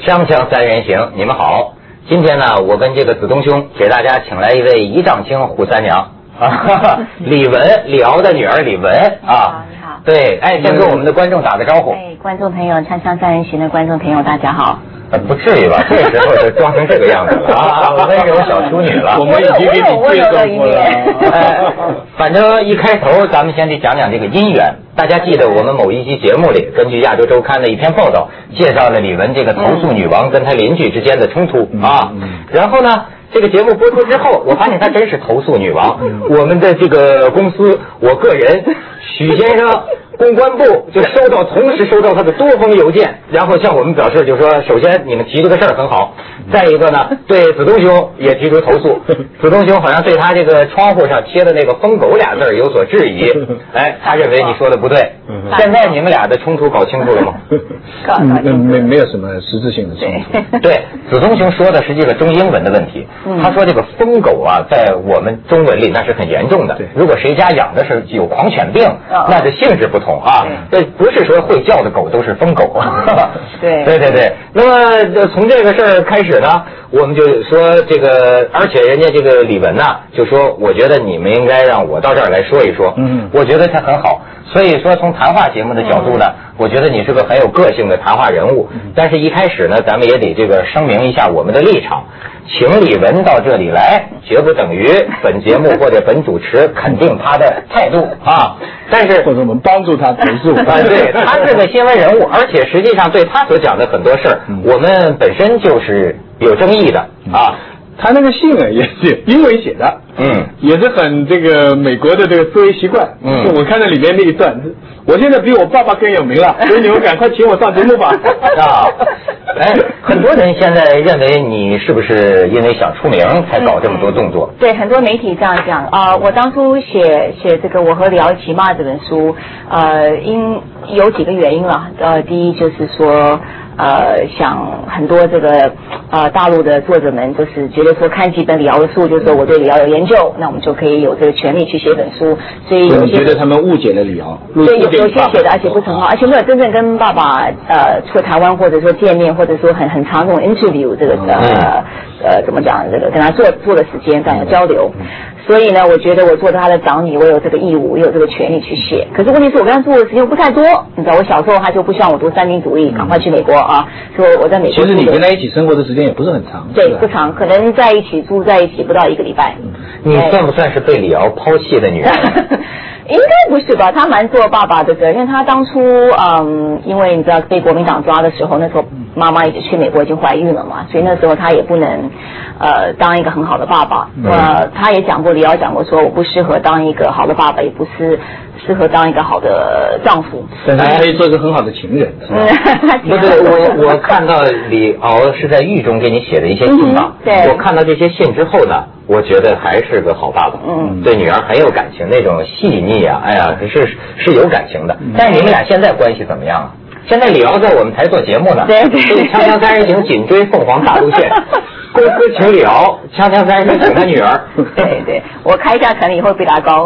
锵锵三人行，你们好。今天呢，我跟这个子东兄给大家请来一位一丈青扈三娘啊，李玟，李敖的女儿李玟啊。 你好。 对，哎，先跟我们的观众打个招呼。 哎，观众朋友，锵锵三人行的观众朋友，大家好。 不至于吧？这时候就装成这个样子了啊！我们有小处女了， 我们已经给你介绍过了。 反正一开头，咱们先得讲讲这个姻缘。大家记得我们某一期节目里，根据《亚洲周刊》的一篇报道，介绍了李玟这个投诉女王跟她邻居之间的冲突啊。然后呢，这个节目播出之后，我发现她真是投诉女王。我们的这个公司，我个人，许先生。公关部就同时收到他的多封邮件，然后向我们表示，就说首先你们提这个事儿很好，再一个呢，对子东兄也提出投诉。子东兄好像对他这个窗户上贴的那个疯狗俩字有所质疑，哎，他认为你说的不对。现在你们俩的冲突搞清楚了吗？ 没有什么实质性的冲突。 对，子东兄说的是这个中英文的问题。他说这个疯狗啊，在我们中文里那是很严重的。如果谁家养的是有狂犬病，那这性质不同啊。对，不是说会叫的狗都是疯狗啊。对。那么从这个事儿开始呢，我们就说这个，而且人家这个李玟呢，就说我觉得你们应该让我到这儿来说一说。我觉得他很好。所以说，从谈话节目的角度呢，我觉得你是个很有个性的谈话人物。但是，一开始呢，咱们也得这个声明一下我们的立场。请李玟到这里来，绝不等于本节目或者本主持肯定他的态度啊。但是或者我们帮助他投诉啊，对，他是个新闻人物，而且实际上对他所讲的很多事儿，我们本身就是有争议的啊。 他那个信啊也是英文写的，也是很这个美国的这个思维习惯，我看到里面那一段，我现在比我爸爸更有名了，所以你们赶快请我上节目吧。 啊，哎，很多人现在认为你是不是因为想出名才搞这么多动作？ 对，很多媒体这样讲啊。我当初写这个我和李敖一起骂这本书，有几个原因了。第一就是说。想很多这个大陆的作者们就是觉得说看几本李敖的书，就是说我对李敖有研究，那我们就可以有这个权利去写本书。所以有些觉得他们误解了李敖， 对，有些写的而且不成话，而且没有真正跟爸爸出台湾或者说见面，或者说很长这种 interview 这个怎么讲这个跟他做的时间这样的交流。所以呢，我觉得我做他的长女，我有这个义务，也有这个权利去写。可是问题是我跟他做的时间不太多，你知道，我小时候他就不希望我读三民主义，赶快去美国啊，所以我在美国。 其实你跟他一起生活的时间也不是很长。 对，不长，可能在一起住在一起不到1个礼拜。 你算不算是被李敖抛弃的女人？ 应该不是吧？他蛮做爸爸的责任。他当初因为你知道被国民党抓的时候，那时候妈妈一直去美国，已经怀孕了嘛，所以那时候他也不能当一个很好的爸爸。他也讲过，李敖讲过说，我不适合当一个好的爸爸，也不是适合当一个好的丈夫。 但是可以做一个很好的情人。 不对，我看到李敖是在狱中给你写的一些信嘛。对。我看到这些信之后呢，我觉得还是个好爸爸。对女儿很有感情，那种细腻啊，哎呀，是有感情的。但是你们俩现在关系怎么样啊？现在李敖在我们台做节目呢，对，锵锵三人行紧追凤凰大陆线。公司请李敖，锵锵三人行请他女儿。 对，我开价可能以后比他高。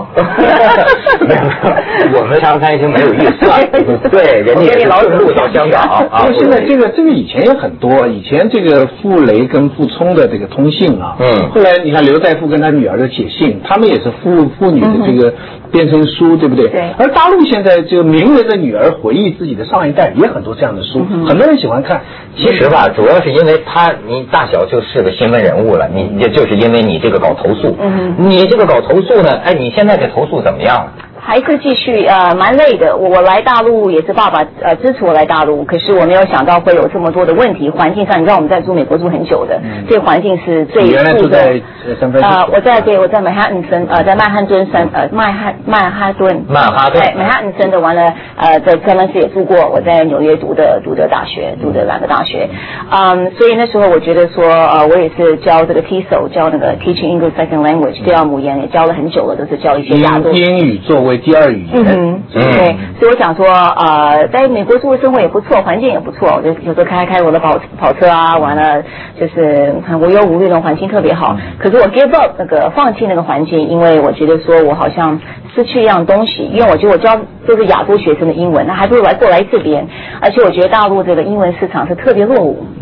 我们锵锵三人行没有预算，对，人家也是顺路到香港啊。 现在这个以前也很多，以前这个傅雷跟傅聪的这个通信啊，后来你看刘再富跟他女儿的写信，他们也是父女的这个变成书，对不对？对。而大陆现在这个名人的女儿回忆自己的上一代，也很多这样的书，很多人喜欢看。 其实吧，主要是因为你大小就是个新闻人物了，你就是因为你这个搞投诉，你这个搞投诉呢，哎，你现在这投诉怎么样了？ 还是继续蛮累的。我来大陆也是爸爸支持我来大陆，可是我没有想到会有这么多的问题。环境上，你知道我们在美国住很久的，这个环境是最原来住在我在曼哈顿森在曼哈顿森曼哈顿森的，完了在科曼斯也住过，我在纽约读的大学，读的2个大学，所以那时候我觉得说我也是教这个 TESOL， 教那个 Teaching English Second Language 第二母言，也教了很久了，都是教一些亚洲英语作为第二语言。 对，所以我想说在美国住的生活也不错，环境也不错，我就有时候开我的跑车啊，完了就是很无忧无虑的环境特别好。可是我 give up 那个放弃那个环境，因为我觉得说我好像失去一样东西，因为我觉得我教都是亚洲学生的英文，那还不如过来这边，而且我觉得大陆这个英文市场是特别落伍，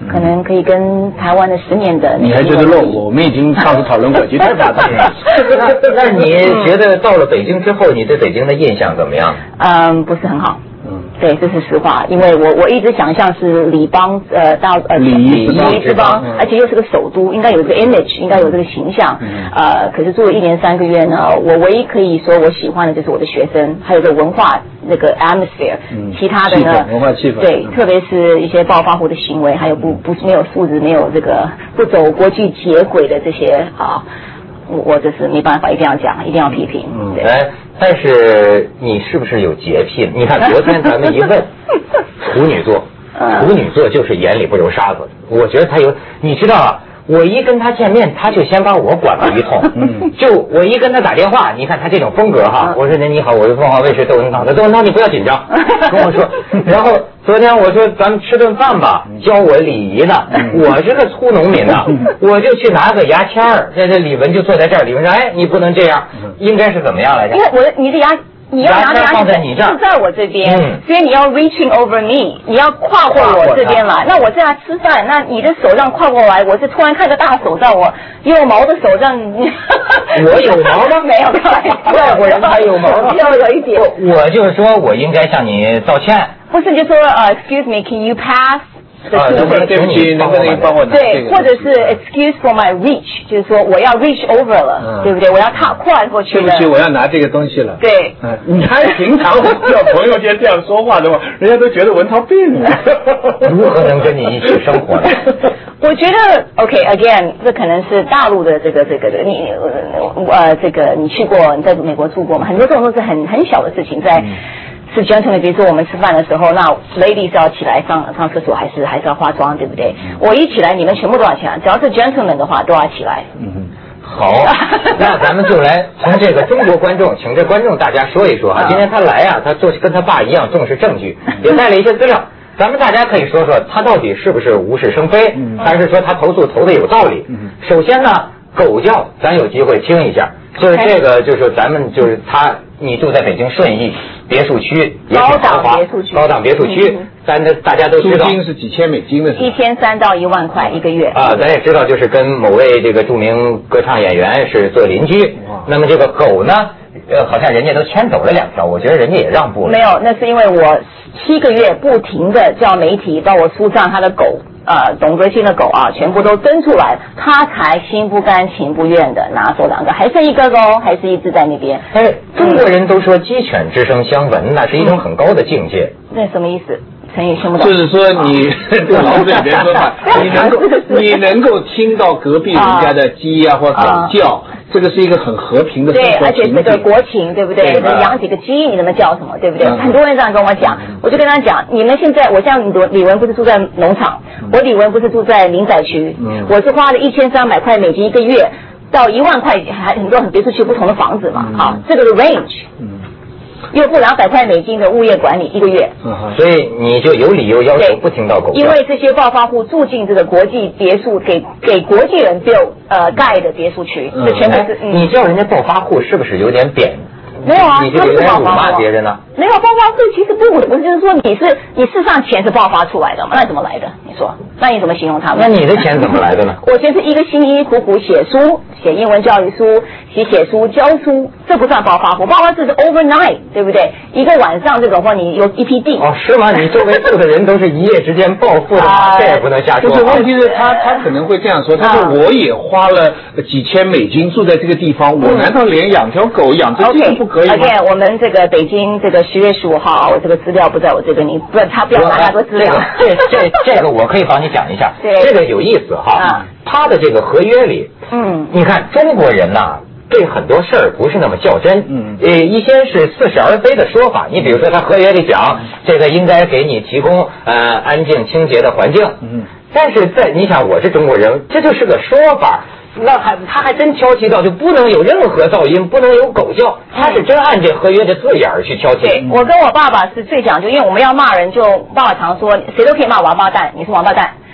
可能可以跟台湾的10年的。 你还觉得落伍？我们已经上次讨论过，绝对发展了。 那你觉得到了北京之后，你对北京的印象怎么样？ 不是很好。对，这是实话，因为我一直想象是礼邦礼仪之邦，而且又是个首都，应该有这个 image， 应该有这个形象。可是住了1年3个月呢，我唯一可以说我喜欢的就是我的学生，还有个文化那个 atmosphere，其他的呢， 文化气氛， 对，特别是一些暴发户的行为，还有不是没有素质，没有这个不走国际接轨的这些我就是没办法，一定要讲，一定要批评。对。 但是你是不是有洁癖？你看昨天咱们一问，处女座，处女座就是眼里不揉沙子。我觉得他有，你知道啊，我一跟他见面，他就先把我管了一通。就我一跟他打电话，你看他这种风格哈，我说你好，我是凤凰卫视窦文涛，窦文涛你不要紧张，跟我说。然后昨天我说咱们吃顿饭吧，教我礼仪呢。我是个粗农民呐，我就去拿个牙签儿，这李文就坐在这儿，李文说：“哎，你不能这样，应该是怎么样来着？” 因为你的牙。你要拿牙放在你这儿， 是在我这边，所以你要 reaching over me， 你要跨过我这边来。那我在吃饭，那你的手这样跨过来，我是突然看个大手在我有毛的手这样。 我有毛吗？ 没有， 外国人他有毛吗？ 有一点。 我就是说我应该向你道歉。 不是，就说excuse me， can you pass？ 能不能对不起，能不能帮我拿？ 对，或者是 excuse for my reach， 就是说我要 reach over 了，对不对？我要跨过去了。 对不起，我要拿这个东西了。 对， 你看平常叫朋友间这样说话的话，人家都觉得文涛病了。 如何能跟你一起生活呢？ 我觉得 OK，again， 这可能是大陆的这个你你去过，你在美国住过吗？很多这种都是很小的事情，在。是 gentleman， 比如说我们吃饭的时候，那 ladies 要起来上厕所，还是要化妆，对不对？我一起来，你们全部都要起来，只要是 gentleman 的话，都要起来。 好，那咱们就来从这个中国观众，请这观众大家说一说啊。今天他来啊，他跟他爸一样重视证据，也带了一些资料。咱们大家可以说说他到底是不是无事生非，还是说他投诉投的有道理？首先呢，狗叫咱有机会听一下，就是这个，就是咱们就是他。你住在北京顺义别墅区，也挺豪华，高档别墅区，大家都知道， 租金是几千美金的 ，1天3到1万块1个月啊。咱也知道，就是跟某位这个著名歌唱演员是做邻居。那么这个狗呢，好像人家都牵走了2条，我觉得人家也让步了。 没有，那是因为我7个月不停的叫媒体到我书上他的狗。董泽新的狗啊，全部都登出来，他才心不甘情不愿的拿走2个，还剩1个哦，还是一只在那边。 中国人都说鸡犬之声相闻，那是一种很高的境界。 那什么意思？成语听不懂。 就是说你这个老子里边说法，你能够听到隔壁人家的鸡啊或狗叫，这个是一个很和平的生活情景。 对，而且这个国情，对不对？能养几个鸡，你能叫什么？对不对？很多人这样跟我讲，我就跟他讲，你们现在，我像李文不是住在农场，我李文不是住在民宅区，我是花了1300块美金1个月到1万块，还很多别墅区不同的房子嘛，好，这个是 range。又付200块美金的物业管理1个月， 所以你就有理由要求不听到狗叫。 因为这些暴发户住进这个国际别墅，给国际人盖的别墅区，这全部是。 你叫人家暴发户是不是有点贬？ 没有啊， 你就有点辱骂别人呢？ 没有，暴发户其实不，我就是说你事实上钱是爆发出来的嘛，那怎么来的？你说，那你怎么形容他们？ 那你的钱怎么来的呢？ 我先是一个星期苦苦写书，写英文教育书，写书教书，这不算暴发户，暴发户是 overnight， 对不对？一个晚上这种话，你有一批地。 哦，是吗？你周围住的人都是一夜之间暴富的吗？这也不能瞎说。 就是问题是他可能会这样说，他说我也花了几千美金住在这个地方，我难道连养条狗养只鸡不可以吗？ OK， 我们这个北京这个10月15号，我这个资料不在我这个，你不他不要拿那个资料。 这个我可以帮你讲一下，这个有意思哈。他的这个合约里，你看中国人呐，对很多事儿不是那么较真，一些是似是而非的说法。你比如说，他合约里讲这个应该给你提供安静清洁的环境，但是你想我是中国人，这就是个说法。那他还真挑剔到就不能有任何噪音，不能有狗叫，他是真按这合约的字眼儿去挑剔。 对，我跟我爸爸是最讲究，因为我们要骂人，就爸爸常说谁都可以骂王八蛋，你是王八蛋。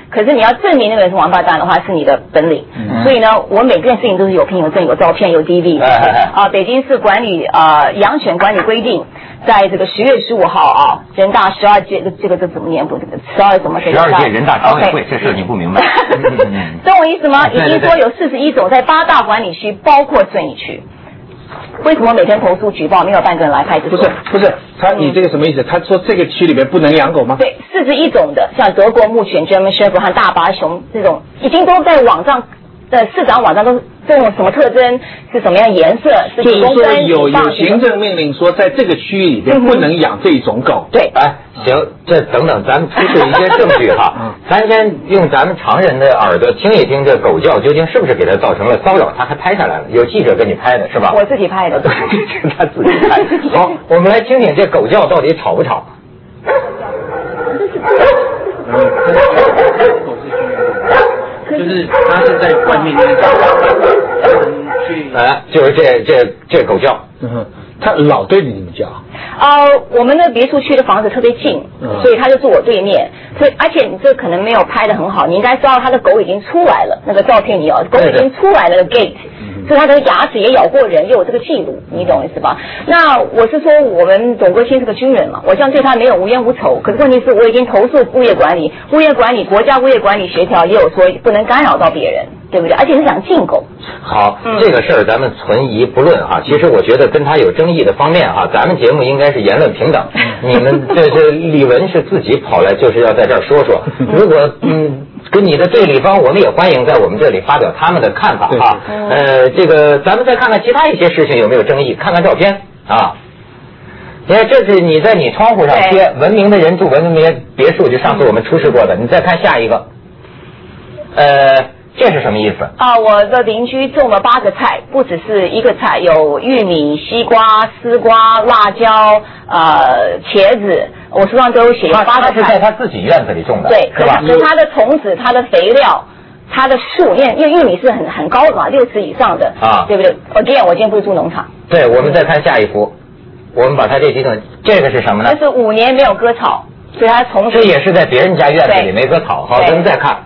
可是你要证明那个人是王八蛋的话，是你的本领。所以呢，我每件事情都是有凭有证、有照片、有 DV。北京市管理羊犬管理规定，在这个10月15号啊，人大12届这怎么念不？12怎么 ？12届人大常委会，这事你不明白？ 懂我意思吗？已经说有41种在8大管理区，包括顺义区。为什么每天投诉举报没有半个人来派出所？ 不是，你这个什么意思？他说这个区里面不能养狗吗？ 对，41种的，像德国牧犬、German Shepherd 和大巴熊这种，已经都在网上的市长网上都这种什么特征，是什么样颜色，是几公分， 就是说有行政命令说，在这个区域里边不能养这种狗。 对， 行，这等等，咱们出示一些证据哈。咱先用咱们常人的耳朵听一听，这狗叫究竟是不是给他造成了骚扰？他还拍下来了，有记者给你拍的是吧？ 我自己拍的， 对，他自己拍。好，我们来听听这狗叫到底吵不吵？ 就是他是在外面就是这狗叫， 他老对着你们叫。 我们的别墅区的房子特别近，所以他就住我对面。所以而且你这可能没有拍得很好，你应该知道他的狗已经出来了，那个照片你有，狗已经出来了，那个 gate。所以他的牙齿也咬过人，也有这个记录，你懂意思吧？那我是说，我们董国兴是个军人嘛，我这样对他没有无冤无仇。可是问题是，我已经投诉物业管理，国家物业管理协调也有说不能干扰到别人，对不对？而且是想禁狗。 好，这个事儿咱们存疑不论哈。其实我觉得跟他有争议的方面哈，咱们节目应该是言论平等。你们这李文是自己跑来就是要在这儿说说，如果跟你的对立方，我们也欢迎在我们这里发表他们的看法哈。这个咱们再看看其他一些事情有没有争议，看看照片啊。你看，这是你在你窗户上贴文明的人住文明别墅，就上次我们出示过的。你再看下一个，这是什么意思？ 我的邻居种了8个菜，不只是一个菜，有玉米、西瓜、丝瓜、辣椒、茄子，我书上都有写有8个菜。 他是在他自己院子里种的， 对， 是吧？ 可是它的种子、它的肥料、它的树，因为玉米是很高的嘛，6尺以上的啊，对不对？我今天不是住农场。 对，我们再看下一幅，我们把它这几种，这个是什么呢？ 这是5年没有割草，所以它从这也是在别人家院子里没割草。好，咱们再看。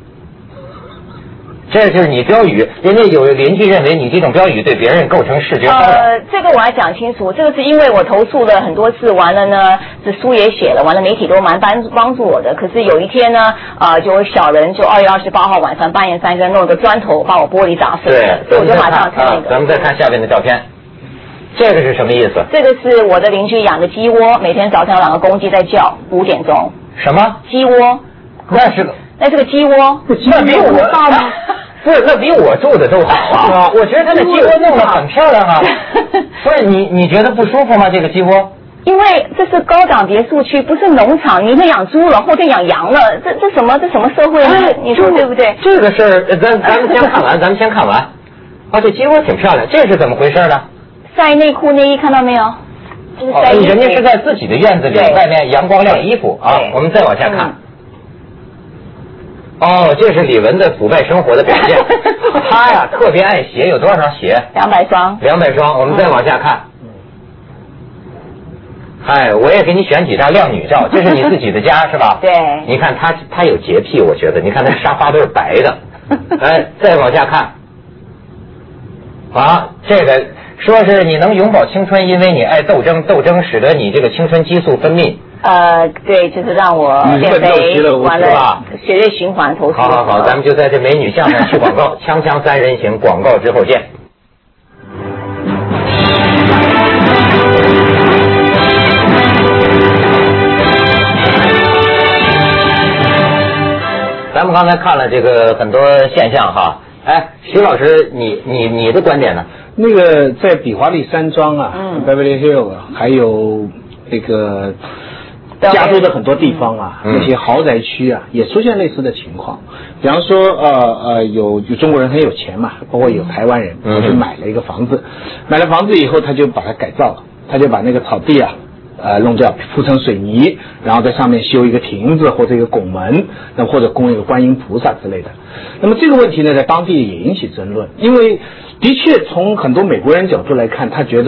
这就是你标语，人家有邻居认为你这种标语对别人构成视觉骚扰。 这个我要讲清楚，这个是因为我投诉了很多次，完了呢，这书也写了，完了媒体都蛮帮助我的。可是有一天呢，就有小人就2月28号晚上半夜3更弄个砖头把我玻璃砸碎了，所以我就马上看那个。 咱们再看下面的照片，这个是什么意思？ 这个是我的邻居养的鸡窝，每天早上2个公鸡在叫，5点钟。 什么？ 鸡窝？那是个鸡窝， 那比我大吗？不是，那比我住的都好啊！我觉得他的鸡窝弄得很漂亮啊。不是你觉得不舒服吗？这个鸡窝？ 因为这是高档别墅区，不是农场。明天养猪了，后天养羊了，这什么社会呢？你说对不对？ 这个事儿，咱们先看完，这鸡窝挺漂亮，这是怎么回事呢？ 晒内裤内衣看到没有？ 人家是在自己的院子里，外面阳光晾衣服啊。我们再往下看。这是李文的腐败生活的表现。他呀特别爱鞋，有多少双鞋 ？200双。 200双。我们再往下看。我也给你选几张靓女照，这是你自己的家是吧？ 对。 你看他有洁癖，我觉得。你看他沙发都是白的。再往下看。这个说是你能永葆青春，因为你爱斗争，斗争使得你这个青春激素分泌。 对，就是让我减肥，完了血液循环投诉。 好，咱们就在这美女像上去广告，锵锵三人行，广告之后见。咱们刚才看了这个很多现象哈，徐老师，你的观点呢？ 那个在比华利山庄Beverly Hills 还有那个。加州的很多地方那些豪宅区也出现类似的情况。比方说有中国人很有钱嘛，包括有台湾人，去买了一个房子，买了房子以后他就把它改造了，他就把那个草地弄掉，铺成水泥，然后在上面修一个亭子或者一个拱门，那或者供一个观音菩萨之类的。那么这个问题呢，在当地也引起争论，因为的确从很多美国人角度来看，他觉得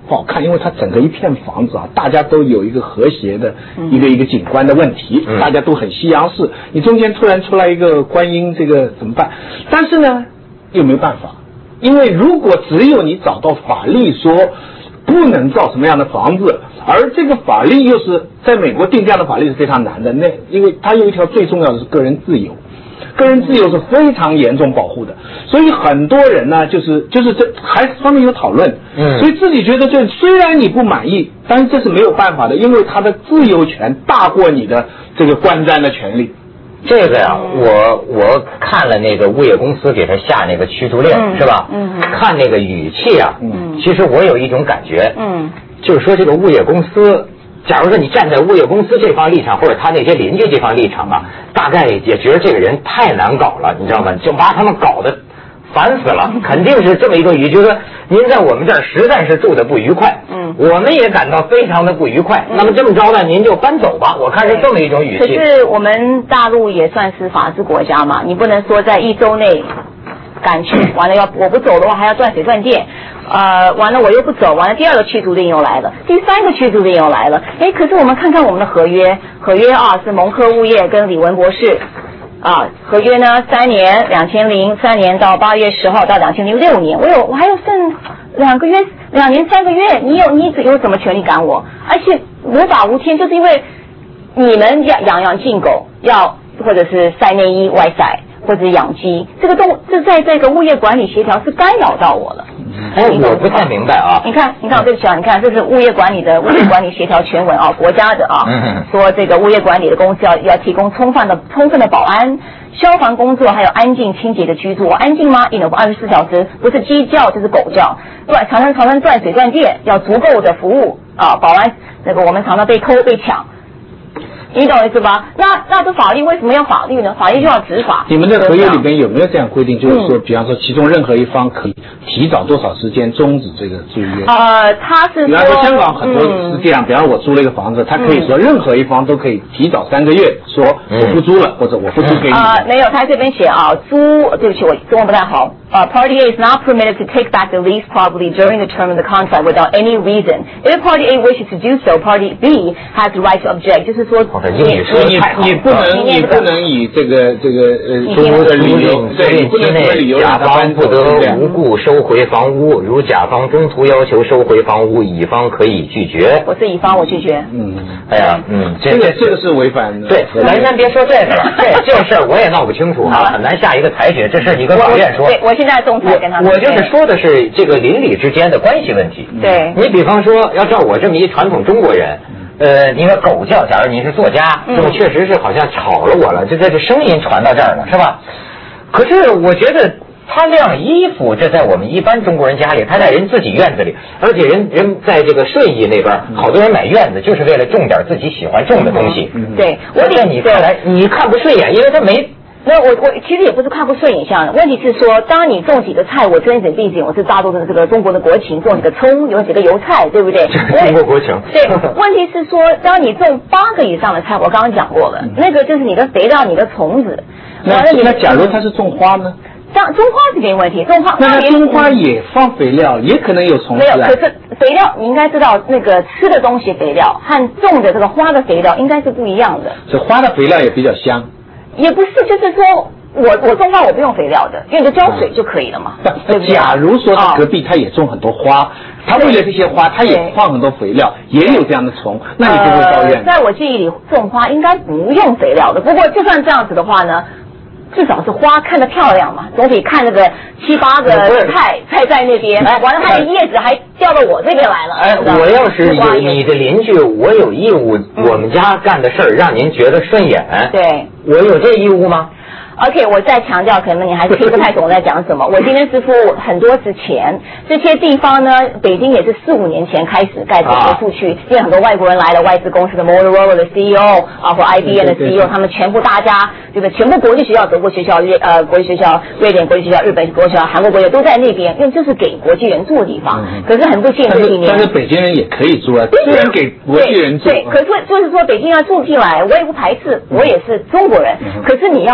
不好看，因为它整个一片房子啊，大家都有一个和谐的一个景观的问题，大家都很西洋式，你中间突然出来一个观音，这个怎么办？但是呢，又没办法，因为如果只有你找到法律说不能造什么样的房子，而这个法律又是在美国定这样的法律是非常难的，因为它有一条最重要的是个人自由。个人自由是非常严重保护的，所以很多人呢，就是这还上面有讨论，所以自己觉得这虽然你不满意，但是这是没有办法的，因为他的自由权大过你的这个观瞻的权利。 这个呀，我看了那个物业公司给他下那个驱逐令，是吧？看那个语气啊，其实我有一种感觉，就是说这个物业公司。假如说你站在物业公司这方立场，或者他那些邻居这方立场啊，大概也觉得这个人太难搞了，你知道吗？就把他们搞得烦死了，肯定是这么一个语，就是说您在我们这儿实在是住得不愉快，我们也感到非常的不愉快。那么这么着呢，您就搬走吧。我看是这么一种语气。 可是我们大陆也算是法治国家嘛，你不能说在1周内赶去，完了我不走的话还要断水断电。完了我又不走，完了第2个驱逐令又来了，第3个驱逐令又来了。可是我们看看我们的合约啊，是蒙科物业跟李文博士啊，合约呢3年，2003年到8月10号到2006年，我还有剩2年3个月，你有什么权利赶我？而且无法无天，就是因为你们养进狗，或者是晒内衣外晒，或者养鸡，这在这个物业管理协调是干扰到我了。 我不太明白啊。 你看，对不起啊，你看这是物业管理协调全文啊，国家的啊，说这个物业管理的公司要提供充分的保安、消防工作，还有安静清洁的居住。安静吗？24小时，不是鸡叫就是狗叫。常常断水断电，要足够的服务啊，保安我们常常被偷被抢。你懂我意思吧？那这法律为什么要法律呢？法律就要执法。 你们的合约里边有没有这样规定？就是说，比方说，其中任何一方可以提早多少时间终止这个租约？ 他是说， 比方说香港很多是这样，比方我租了一个房子，他可以说任何一方都可以提早3个月说我不租了，或者我不租给你。 没有，他这边写啊，对不起，我中文不太好。Party A is not permitted to take back the leased property during the term of the contract without any reason. If Party A wishes to do so, Party B has the right to object. 就是说， 你不能以这个租屋的理由，对，你不能以理由甲方不得无故收回房屋，如甲方中途要求收回房屋，乙方可以拒绝。 我是乙方，我拒绝。 这个是违反的。 对，咱别说这个了，这事儿我也闹不清楚啊，很难下一个裁决。这事你跟法院说。 我现在仲裁跟他们。 我就是说的是这个邻里之间的关系问题。 对。 你比方说，要照我这么一传统中国人。你说狗叫，假如你是作家，这么确实是好像吵了我了，这声音传到这儿了，是吧？可是我觉得他晾衣服，这在我们一般中国人家里，他在人自己院子里，而且人在这个顺义那边，好多人买院子就是为了种点自己喜欢种的东西。 对， 在你看来，你看不顺眼，因为他没。 那我其实也不是看不顺眼像，问题是说，当你种几个菜，我睁一整闭一眼，我是大陆的这个中国的国情，种几个葱，有几个油菜，对不对？ 中国国情。 对，问题是说，当你种8个以上的菜，我刚刚讲过了，那个就是你的肥料、你的虫子。 那假如它是种花呢？ 种花是没问题，种花那种花也放肥料，也可能有虫子。 没有，可是肥料你应该知道，那个吃的东西肥料和种的这个花的肥料应该是不一样的。 这花的肥料也比较香。 也不是，就是说我种花我不用肥料的，因为你就浇水就可以了嘛。对不对？ 假如说他隔壁他也种很多花，他为了这些花他也放很多肥料，也有这样的虫，那你就会抱怨。 在我记忆里，种花应该不用肥料的。不过就算这样子的话呢，至少是花看得漂亮嘛，总比看那个7、8个菜在那边，完了它的叶子还掉到我这边来了。 我要是你的邻居，我有义务，我们家干的事儿让您觉得顺眼。 对， 我有这义务吗 ？OK， 我再强调，可能你还是听不太懂我在讲什么。我今天是付很多次钱，这些地方呢，北京也是4、5年前开始盖这些数据，因为很多外国人来了，外资公司的 Motorola 的 CEO 啊，或 IBM 的 CEO，他们全部大家对不对？全部国际学校，德国学校、国际学校、瑞典国际学校、日本国际学校、韩国国际都在那边，因为这是给国际人住的地方。可是很不幸这几年， 但是北京人也可以住啊，虽然给国际人住。 对，可是就是说北京要住进来，我也不排斥，我也是中国人。可是你要就是遵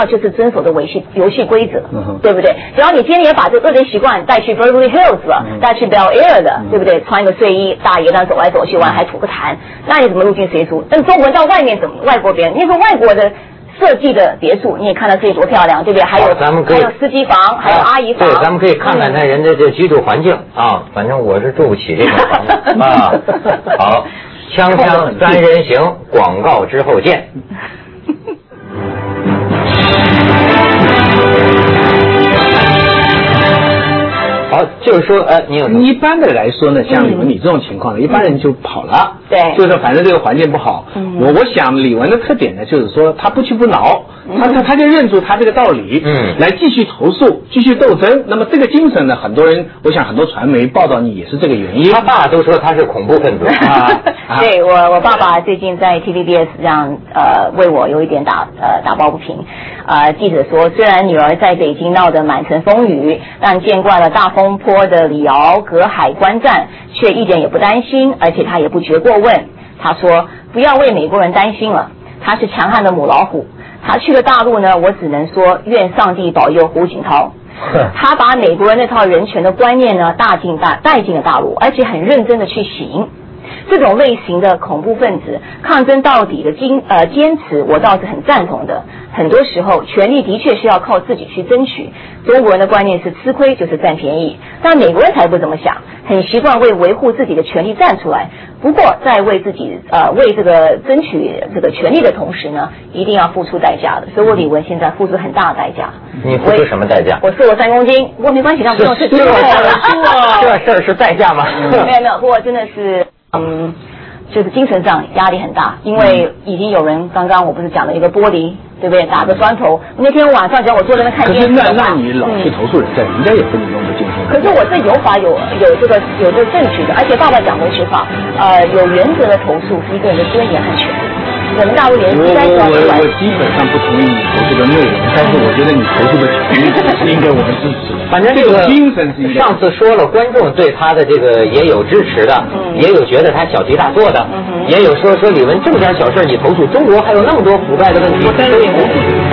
遵守的游戏规则，对不对？只要你今天也把这恶劣习惯带去 Beverly Hills 了，带去 Bel Air 的，对不对？穿个睡衣，大爷那走来走去玩，还吐个痰，那你怎么入境随俗？但中国人到外面怎么？外国别人，你说外国的设计的别墅，你也看到这里多漂亮，对不对？还有司机房，还有阿姨房。 对，咱们可以看看人的这居住环境啊。反正我是住不起这种房子啊。好，锵锵三人行，广告之后见。好，就是说，你一般的来说呢，像你这种情况呢，一般人就跑了。 对， 就是说反正这个环境不好。我想李玟的特点呢，就是说他不屈不挠，他就认出他这个道理，来继续投诉，继续斗争。那么这个精神呢，很多人，我想很多传媒报道你也是这个原因。 他爸都说他是恐怖分子啊。 对，我爸爸最近在 TVBS 这样为我有一点打抱不平。记者说，虽然女儿在北京闹得满城风雨，但见惯了大风坡的李敖隔海观战，却一点也不担心，而且他也不觉过问。他说，不要为美国人担心了，他是强悍的母老虎。他去了大陆呢，我只能说愿上帝保佑胡锦涛。他把美国人那套人权的观念呢带进了大陆，而且很认真的去行。这种类型的恐怖分子抗争到底的坚持，我倒是很赞同的。很多时候，权力的确是要靠自己去争取。中国人的观念是吃亏就是占便宜，但美国人才不这么想，很习惯为维护自己的权利站出来。不过，在为自己为这个争取这个权利的同时呢，一定要付出代价的。所以我李玟现在付出很大的代价。 你付出什么代价？ 我瘦了3公斤，不过没关系，让不用吃。 这事儿是代价吗？ 没有，不过真的是就是精神上压力很大，因为已经有人刚刚我不是讲了一个玻璃，对不对？打个砖头。那天晚上只要我坐在那看电视的话， 可是那你老去投诉人家，人家也跟你弄得精神。 可是我这有法有这个证据的，而且爸爸讲过一句话，有原则的投诉是一个人的尊严和权利。我们大陆人应该我基本上不同意你投诉的内容，但是我觉得你投诉的权利是应该我们支持。 反正这个精神是应该。 上次说了，观众对他的这个也有支持的，也有觉得他小题大做的，也有说李玟这么点小事你投诉，中国还有那么多腐败的问题。